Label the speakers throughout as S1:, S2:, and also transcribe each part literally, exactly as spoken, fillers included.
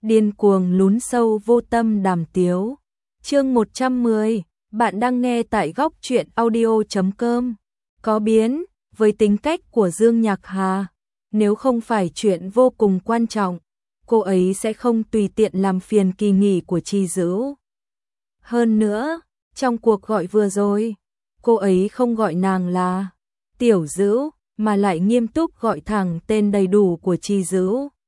S1: điên cuồng lún sâu vô tâm đàm tiếu. Chương một trăm mười, bạn đang nghe tại góc truyện audio chấm com. Có biến, với tính cách của Dương Nhạc Hà, nếu không phải chuyện vô cùng quan trọng, cô ấy sẽ không tùy tiện làm phiền kỳ nghỉ của Trì Dữ. Hơn nữa, trong cuộc gọi vừa rồi, cô ấy không gọi nàng là Tiểu Dữ, mà lại nghiêm túc gọi thẳng tên đầy đủ của Trì Dữ.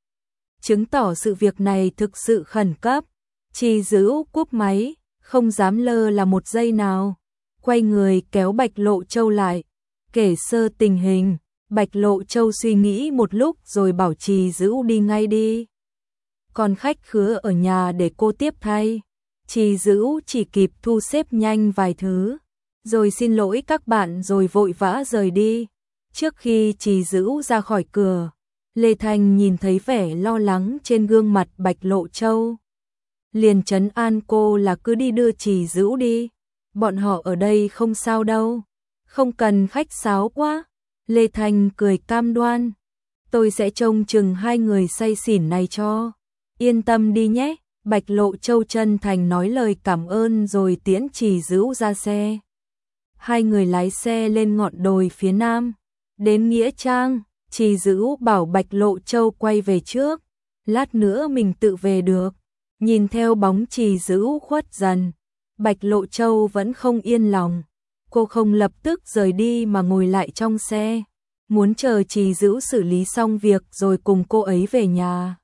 S1: Chứng tỏ sự việc này thực sự khẩn cấp. Trì Dữ cúp máy, không dám lơ là một giây nào. Quay người kéo Bạch Lộ Châu lại, kể sơ tình hình. Bạch Lộ Châu suy nghĩ một lúc rồi bảo Trì Dữ đi ngay đi. Còn khách khứa ở nhà để cô tiếp thay. Trì Dữ chỉ kịp thu xếp nhanh vài thứ, rồi xin lỗi các bạn rồi vội vã rời đi. Trước khi Trì Dữ ra khỏi cửa, Lê Thanh nhìn thấy vẻ lo lắng trên gương mặt Bạch Lộ Châu, liền trấn an cô là cứ đi đưa Trì Dữ đi, bọn họ ở đây không sao đâu, không cần khách sáo quá. Lê Thanh cười cam đoan, tôi sẽ trông chừng hai người say xỉn này cho, yên tâm đi nhé. Bạch Lộ Châu chân thành nói lời cảm ơn rồi tiễn Trì Dữ ra xe. Hai người lái xe lên ngọn đồi phía nam, đến Nghĩa Trang. Trì Dữ bảo Bạch Lộ Châu quay về trước, lát nữa mình tự về được. Nhìn theo bóng Trì Dữ khuất dần, Bạch Lộ Châu vẫn không yên lòng. Cô không lập tức rời đi mà ngồi lại trong xe, muốn chờ Trì Dữ xử lý xong việc rồi cùng cô ấy về nhà.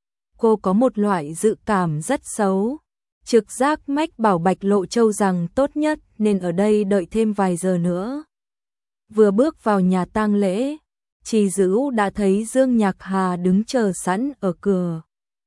S1: Cô có một loại dự cảm rất xấu, trực giác mách bảo Bạch Lộ Châu rằng tốt nhất nên ở đây đợi thêm vài giờ nữa. Vừa bước vào nhà tang lễ, Trì Dữ đã thấy Dương Nhạc Hà đứng chờ sẵn ở cửa.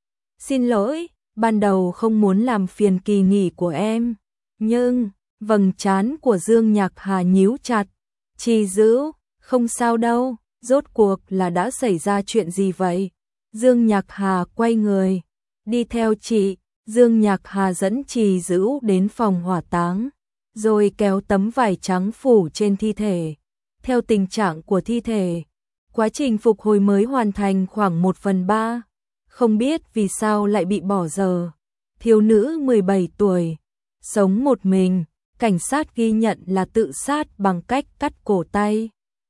S1: Xin lỗi, ban đầu không muốn làm phiền kỳ nghỉ của em, nhưng vầng trán của Dương Nhạc Hà nhíu chặt. Trì Dữ, không sao đâu, rốt cuộc là đã xảy ra chuyện gì vậy? Dương Nhạc Hà quay người, đi theo chị. Dương Nhạc Hà dẫn Trì Dữ đến phòng hỏa táng, rồi kéo tấm vải trắng phủ trên thi thể. Theo tình trạng của thi thể, quá trình phục hồi mới hoàn thành khoảng một phần ba, không biết vì sao lại bị bỏ dở. Thiếu nữ mười bảy tuổi, sống một mình, cảnh sát ghi nhận là tự sát bằng cách cắt cổ tay.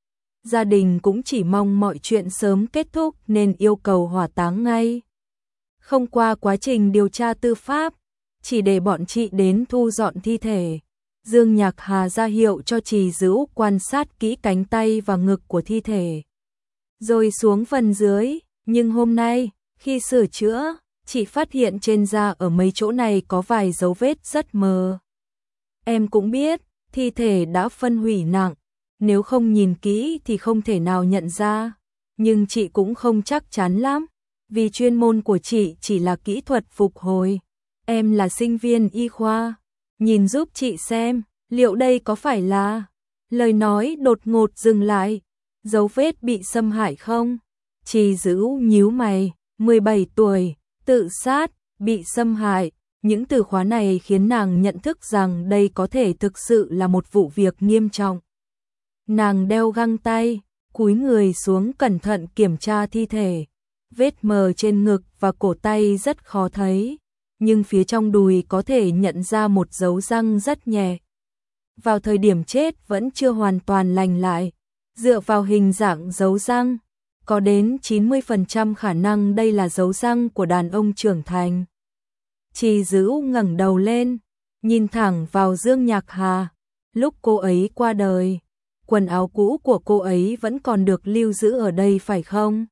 S1: Gia đình cũng chỉ mong mọi chuyện sớm kết thúc nên yêu cầu hỏa táng ngay. Không qua quá trình điều tra tư pháp, chỉ để bọn chị đến thu dọn thi thể. Dương Nhạc Hà ra hiệu cho Trì Dữ quan sát kỹ cánh tay và ngực của thi thể, rồi xuống phần dưới. Nhưng hôm nay, khi sửa chữa, chị phát hiện trên da ở mấy chỗ này có vài dấu vết rất mờ. Em cũng biết, thi thể đã phân hủy nặng, nếu không nhìn kỹ thì không thể nào nhận ra. Nhưng chị cũng không chắc chắn lắm, vì chuyên môn của chị chỉ là kỹ thuật phục hồi. Em là sinh viên y khoa, nhìn giúp chị xem, liệu đây có phải là... Lời nói đột ngột dừng lại, dấu vết bị xâm hại không? Trì Dữ nhíu mày, mười bảy tuổi, tự sát, bị xâm hại. Những từ khóa này khiến nàng nhận thức rằng đây có thể thực sự là một vụ việc nghiêm trọng. Nàng đeo găng tay, cúi người xuống cẩn thận kiểm tra thi thể. Vết mờ trên ngực và cổ tay rất khó thấy, nhưng phía trong đùi có thể nhận ra một dấu răng rất nhẹ. Vào thời điểm chết vẫn chưa hoàn toàn lành lại. Dựa vào hình dạng dấu răng, có đến chín mươi phần trăm khả năng đây là dấu răng của đàn ông trưởng thành. Trì Dữ ngẩng đầu lên, nhìn thẳng vào Dương Nhạc Hà. Lúc cô ấy qua đời, quần áo cũ của cô ấy vẫn còn được lưu giữ ở đây phải không?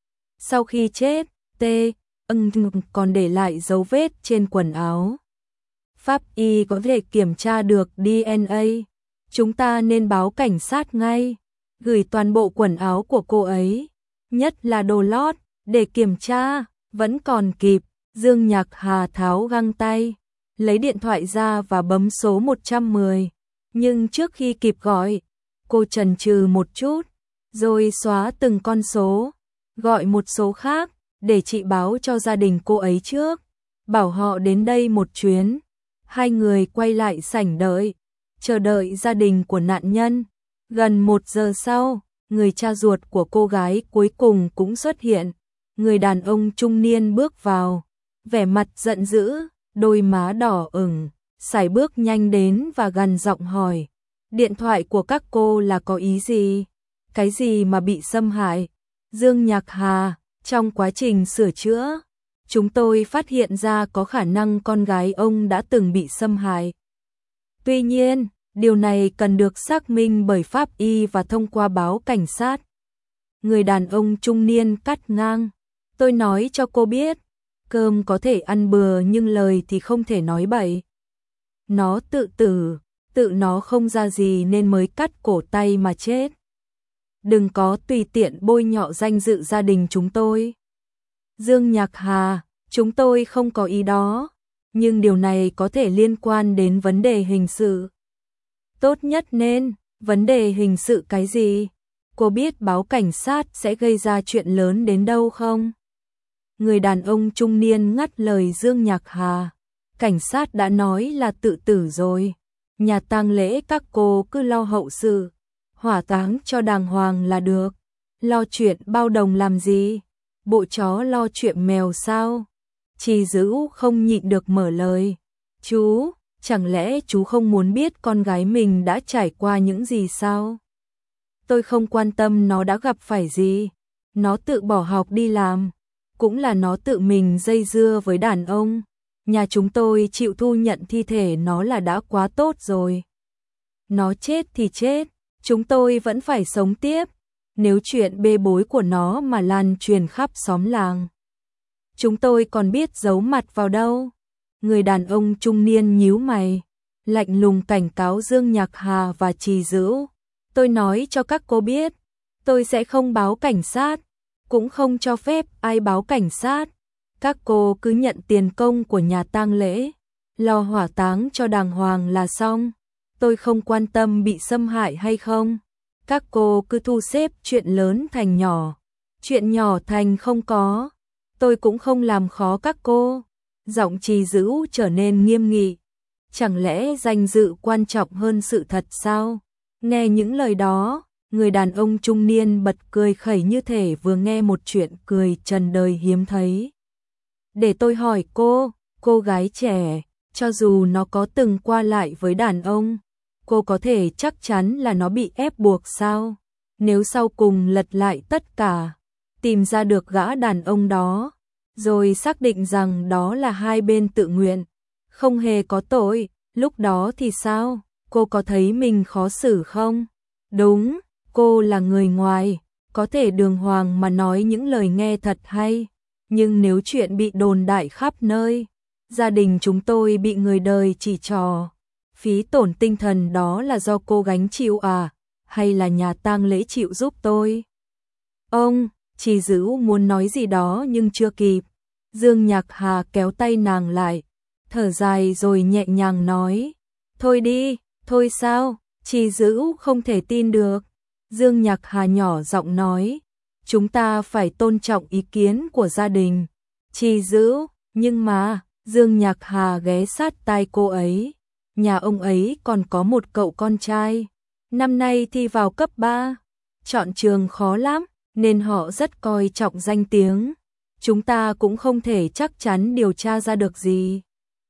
S1: Sau khi chết, T. ưng còn để lại dấu vết trên quần áo. Pháp y có thể kiểm tra được đê en a. Chúng ta nên báo cảnh sát ngay, gửi toàn bộ quần áo của cô ấy, nhất là đồ lót, để kiểm tra. Vẫn còn kịp. Dương Nhạc Hà tháo găng tay, lấy điện thoại ra và bấm số một trăm mười. Nhưng trước khi kịp gọi, cô chần chừ một chút, rồi xóa từng con số, gọi một số khác, để chị báo cho gia đình cô ấy trước, bảo họ đến đây một chuyến. Hai người quay lại sảnh đợi, chờ đợi gia đình của nạn nhân. Gần một giờ sau, người cha ruột của cô gái cuối cùng cũng xuất hiện. Người đàn ông trung niên bước vào, vẻ mặt giận dữ, đôi má đỏ ửng, sải bước nhanh đến và gằn giọng hỏi, điện thoại của các cô là có ý gì? Cái gì mà bị xâm hại? Dương Nhạc Hà, trong quá trình sửa chữa, chúng tôi phát hiện ra có khả năng con gái ông đã từng bị xâm hại. Tuy nhiên, điều này cần được xác minh bởi pháp y và thông qua báo cảnh sát. Người đàn ông trung niên cắt ngang, tôi nói cho cô biết, cơm có thể ăn bừa nhưng lời thì không thể nói bậy. Nó tự tử, tự nó không ra gì nên mới cắt cổ tay mà chết. Đừng có tùy tiện bôi nhọ danh dự gia đình chúng tôi. Dương Nhạc Hà, chúng tôi không có ý đó, nhưng điều này có thể liên quan đến vấn đề hình sự. Tốt nhất nên, vấn đề hình sự cái gì? Cô biết báo cảnh sát sẽ gây ra chuyện lớn đến đâu không? Người đàn ông trung niên ngắt lời Dương Nhạc Hà. Cảnh sát đã nói là tự tử rồi. Nhà tang lễ các cô cứ lo hậu sự, hỏa táng cho đàng hoàng là được. Lo chuyện bao đồng làm gì? Bộ chó lo chuyện mèo sao? Trì Dữ không nhịn được mở lời. Chú, chẳng lẽ chú không muốn biết con gái mình đã trải qua những gì sao? Tôi không quan tâm nó đã gặp phải gì. Nó tự bỏ học đi làm. Cũng là nó tự mình dây dưa với đàn ông. Nhà chúng tôi chịu thu nhận thi thể nó là đã quá tốt rồi. Nó chết thì chết, chúng tôi vẫn phải sống tiếp. Nếu chuyện bê bối của nó mà lan truyền khắp xóm làng, chúng tôi còn biết giấu mặt vào đâu. Người đàn ông trung niên nhíu mày, lạnh lùng cảnh cáo Dương Nhạc Hà và Trì Dữ. Tôi nói cho các cô biết, tôi sẽ không báo cảnh sát, cũng không cho phép ai báo cảnh sát. Các cô cứ nhận tiền công của nhà tang lễ, lo hỏa táng cho đàng hoàng là xong. Tôi không quan tâm bị xâm hại hay không. Các cô cứ thu xếp chuyện lớn thành nhỏ, chuyện nhỏ thành không có. Tôi cũng không làm khó các cô. Giọng Trì Dữ trở nên nghiêm nghị. Chẳng lẽ danh dự quan trọng hơn sự thật sao? Nghe những lời đó, người đàn ông trung niên bật cười khẩy như thể vừa nghe một chuyện cười trần đời hiếm thấy. Để tôi hỏi cô, cô gái trẻ, cho dù nó có từng qua lại với đàn ông, cô có thể chắc chắn là nó bị ép buộc sao? Nếu sau cùng lật lại tất cả, tìm ra được gã đàn ông đó, rồi xác định rằng đó là hai bên tự nguyện, không hề có tội, lúc đó thì sao? Cô có thấy mình khó xử không? Đúng, cô là người ngoài, có thể đường hoàng mà nói những lời nghe thật hay, nhưng nếu chuyện bị đồn đại khắp nơi, gia đình chúng tôi bị người đời chỉ trò, phí tổn tinh thần đó là do cô gánh chịu à, hay là nhà tang lễ chịu giúp tôi? Ông, Trì Dữ muốn nói gì đó nhưng chưa kịp. Dương Nhạc Hà kéo tay nàng lại, thở dài rồi nhẹ nhàng nói, thôi đi, thôi sao? Trì Dữ không thể tin được. Dương Nhạc Hà nhỏ giọng nói, chúng ta phải tôn trọng ý kiến của gia đình. Trì Dữ, nhưng mà, Dương Nhạc Hà ghé sát tai cô ấy, nhà ông ấy còn có một cậu con trai, năm nay thi vào cấp ba, chọn trường khó lắm, nên họ rất coi trọng danh tiếng. Chúng ta cũng không thể chắc chắn điều tra ra được gì,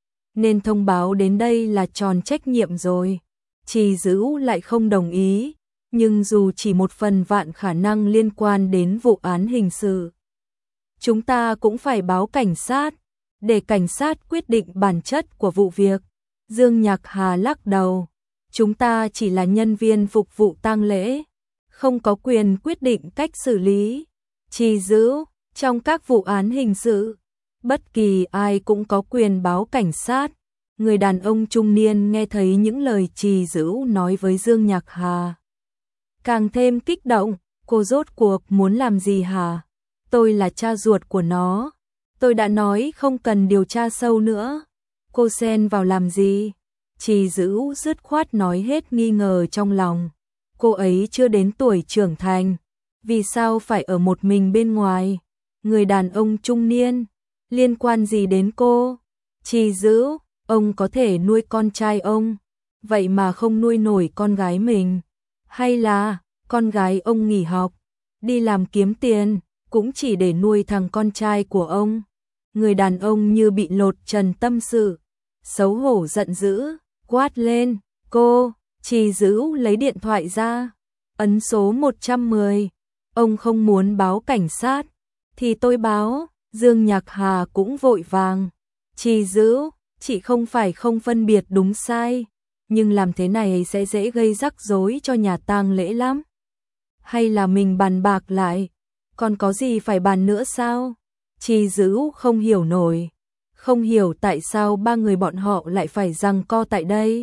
S1: nên thông báo đến đây là tròn trách nhiệm rồi. Trì Dữ lại không đồng ý, nhưng dù chỉ một phần vạn khả năng liên quan đến vụ án hình sự, chúng ta cũng phải báo cảnh sát, để cảnh sát quyết định bản chất của vụ việc. Dương Nhạc Hà lắc đầu, chúng ta chỉ là nhân viên phục vụ tang lễ, không có quyền quyết định cách xử lý. Trì Dữ, trong các vụ án hình sự, bất kỳ ai cũng có quyền báo cảnh sát. Người đàn ông trung niên nghe thấy những lời Trì Dữ nói với Dương Nhạc Hà, càng thêm kích động. Cô rốt cuộc muốn làm gì hả? Tôi là cha ruột của nó, tôi đã nói không cần điều tra sâu nữa. Cô xen vào làm gì? Trì Dữ dứt khoát nói hết nghi ngờ trong lòng. Cô ấy chưa đến tuổi trưởng thành, vì sao phải ở một mình bên ngoài? Người đàn ông trung niên, liên quan gì đến cô? Trì Dữ, ông có thể nuôi con trai ông, vậy mà không nuôi nổi con gái mình. Hay là, con gái ông nghỉ học, đi làm kiếm tiền, cũng chỉ để nuôi thằng con trai của ông. Người đàn ông như bị lột trần tâm sự, xấu hổ giận dữ, quát lên, cô, Trì Dữ lấy điện thoại ra, ấn số một trăm mười, ông không muốn báo cảnh sát, thì tôi báo, Dương Nhạc Hà cũng vội vàng, Trì Dữ, chị không phải không phân biệt đúng sai, nhưng làm thế này sẽ dễ gây rắc rối cho nhà tang lễ lắm. Hay là mình bàn bạc lại, còn có gì phải bàn nữa sao? Trì Dữ không hiểu nổi, không hiểu tại sao ba người bọn họ lại phải giằng co tại đây.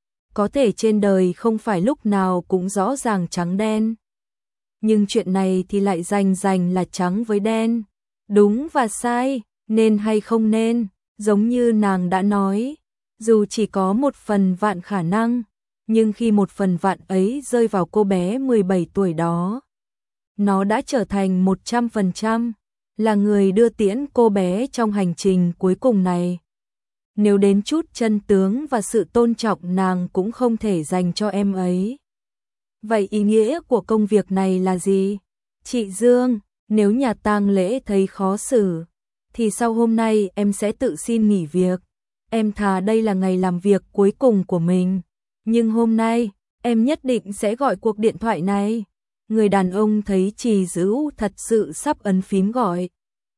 S1: Có thể trên đời không phải lúc nào cũng rõ ràng trắng đen. Nhưng chuyện này thì lại rành rành là trắng với đen. Đúng và sai, nên hay không nên, giống như nàng đã nói. Dù chỉ có một phần vạn khả năng, nhưng khi một phần vạn ấy rơi vào cô bé mười bảy tuổi đó, nó đã trở thành một trăm phần trăm, là người đưa tiễn cô bé trong hành trình cuối cùng này. Nếu đến chút chân tướng và sự tôn trọng nàng cũng không thể dành cho em ấy. Vậy ý nghĩa của công việc này là gì? Chị Dương, nếu nhà tang lễ thấy khó xử, thì sau hôm nay em sẽ tự xin nghỉ việc. Em thà đây là ngày làm việc cuối cùng của mình. Nhưng hôm nay, em nhất định sẽ gọi cuộc điện thoại này. Người đàn ông thấy Trì Dữ thật sự sắp ấn phím gọi.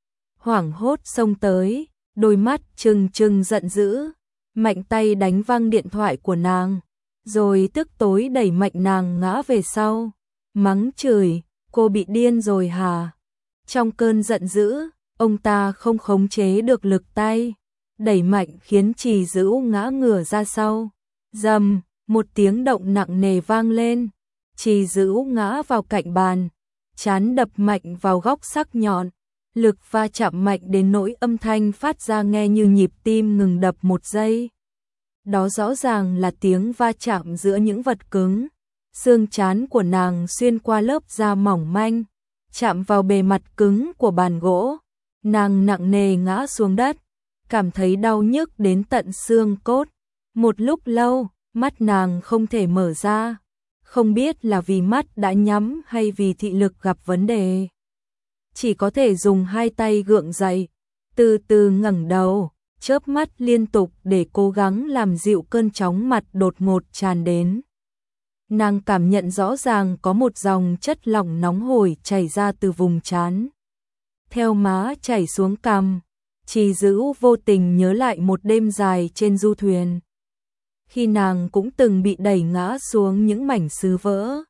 S1: Hoảng hốt xông tới, đôi mắt trừng trừng giận dữ, mạnh tay đánh văng điện thoại của nàng, rồi tức tối đẩy mạnh nàng ngã về sau, mắng chửi, cô bị điên rồi hả? Trong cơn giận dữ, ông ta không khống chế được lực tay, đẩy mạnh khiến Trì Dữ ngã ngửa ra sau. Rầm, một tiếng động nặng nề vang lên, Trì Dữ ngã vào cạnh bàn, trán đập mạnh vào góc sắc nhọn. Lực va chạm mạnh đến nỗi âm thanh phát ra nghe như nhịp tim ngừng đập một giây. Đó rõ ràng là tiếng va chạm giữa những vật cứng. Xương trán của nàng xuyên qua lớp da mỏng manh, chạm vào bề mặt cứng của bàn gỗ. Nàng nặng nề ngã xuống đất, cảm thấy đau nhức đến tận xương cốt. Một lúc lâu, mắt nàng không thể mở ra. Không biết là vì mắt đã nhắm hay vì thị lực gặp vấn đề. Chỉ có thể dùng hai tay gượng dậy, từ từ ngẩng đầu, chớp mắt liên tục để cố gắng làm dịu cơn chóng mặt đột ngột tràn đến. Nàng cảm nhận rõ ràng có một dòng chất lỏng nóng hổi chảy ra từ vùng trán, theo má chảy xuống cằm. Trì Dữ vô tình nhớ lại một đêm dài trên du thuyền, khi nàng cũng từng bị đẩy ngã xuống những mảnh sứ vỡ.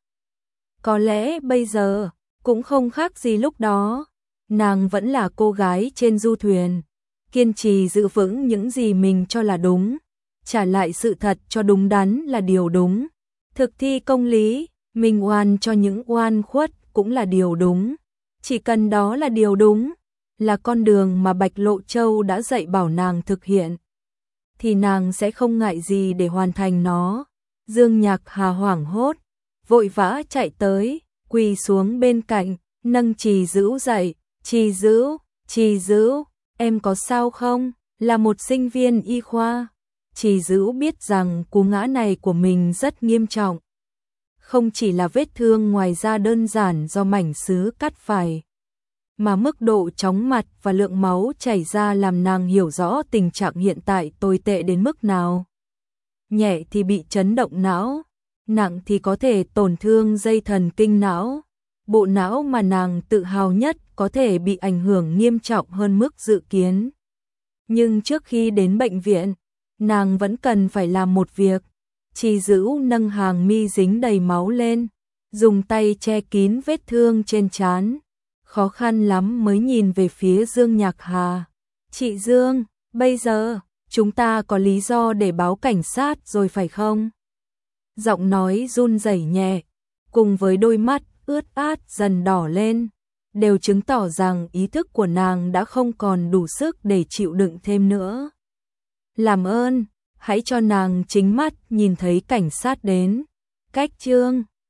S1: Có lẽ bây giờ cũng không khác gì lúc đó, nàng vẫn là cô gái trên du thuyền, kiên trì giữ vững những gì mình cho là đúng, trả lại sự thật cho đúng đắn là điều đúng, thực thi công lý, minh oan cho những oan khuất cũng là điều đúng, chỉ cần đó là điều đúng, là con đường mà Bạch Lộ Châu đã dạy bảo nàng thực hiện, thì nàng sẽ không ngại gì để hoàn thành nó. Dương Nhạc Hà hoảng hốt, vội vã chạy tới, quỳ xuống bên cạnh, nâng Trì Dữ dậy. Trì Dữ, Trì Dữ, em có sao không? Là một sinh viên y khoa. Trì Dữ biết rằng cú ngã này của mình rất nghiêm trọng. Không chỉ là vết thương ngoài da đơn giản do mảnh sứ cắt phải, mà mức độ chóng mặt và lượng máu chảy ra làm nàng hiểu rõ tình trạng hiện tại tồi tệ đến mức nào. Nhẹ thì bị chấn động não, nặng thì có thể tổn thương dây thần kinh não. Bộ não mà nàng tự hào nhất có thể bị ảnh hưởng nghiêm trọng hơn mức dự kiến. Nhưng trước khi đến bệnh viện, nàng vẫn cần phải làm một việc. Trì Dữ nâng hàng mi dính đầy máu lên, dùng tay che kín vết thương trên trán, khó khăn lắm mới nhìn về phía Dương Nhạc Hà. Chị Dương, bây giờ, chúng ta có lý do để báo cảnh sát rồi phải không? Giọng nói run rẩy nhẹ, cùng với đôi mắt ướt át dần đỏ lên, đều chứng tỏ rằng ý thức của nàng đã không còn đủ sức để chịu đựng thêm nữa. Làm ơn, hãy cho nàng chính mắt nhìn thấy cảnh sát đến. Cách Trương